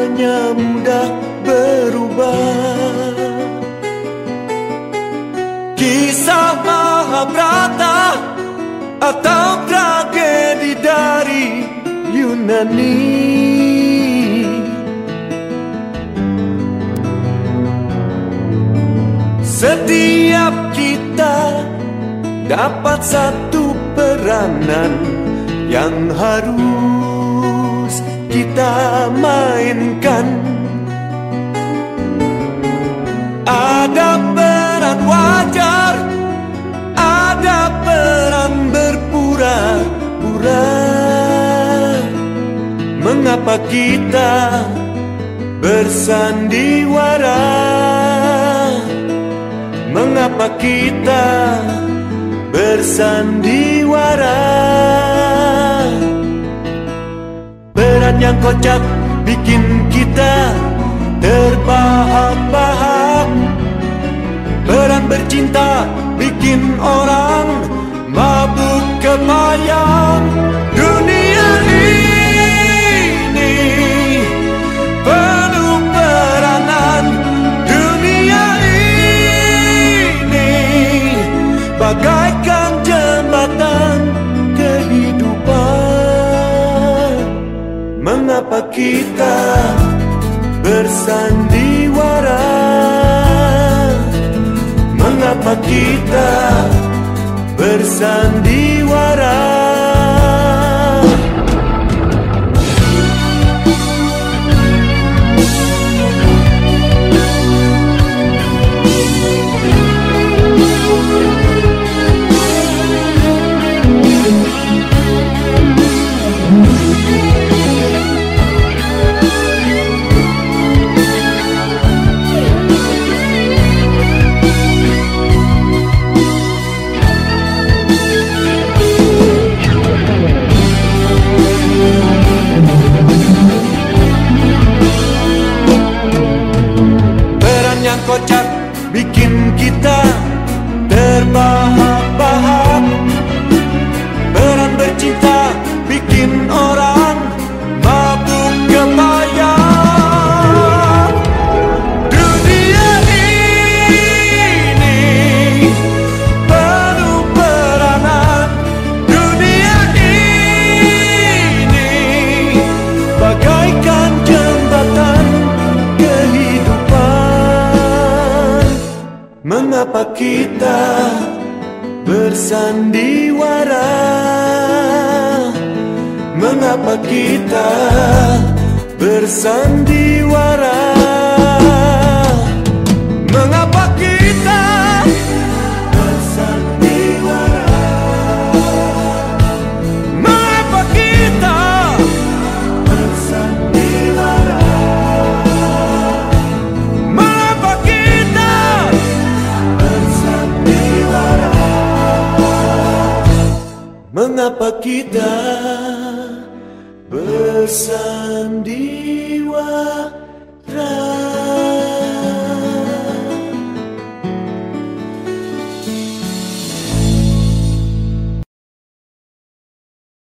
hanya mudah berubah. Kisah Mahabharata atau tragedi dari Yunani, setiap kita dapat satu peranan yang harus kita mainkan. Ada peran wajar, ada peran berpura-pura. Mengapa kita bersandiwara? Mengapa kita bersandiwara? Peran yang kocak bikin kita terbahak-bahak. Peran bercinta bikin orang mabuk kepayang. Dunia ini penuh peranan. Dunia ini bagaikan jembatan kehidupan. Mengapa kita bersandiwara? Mengapa kita bersandiwara? Kocak bikin kita terbahak-bahak. Peran bercinta bikin orang mabuk kepayang. Dunia ini penuh peranan. Dunia ini bagaikan jembatan kehidupan. Mengapa kita bersandiwara? Mengapa kita bersandiwara? Mengapa kita bersandiwara? Mengapa kita bersandiwara? Mengapa kita bersandiwara? Mengapa kita bersandiwara?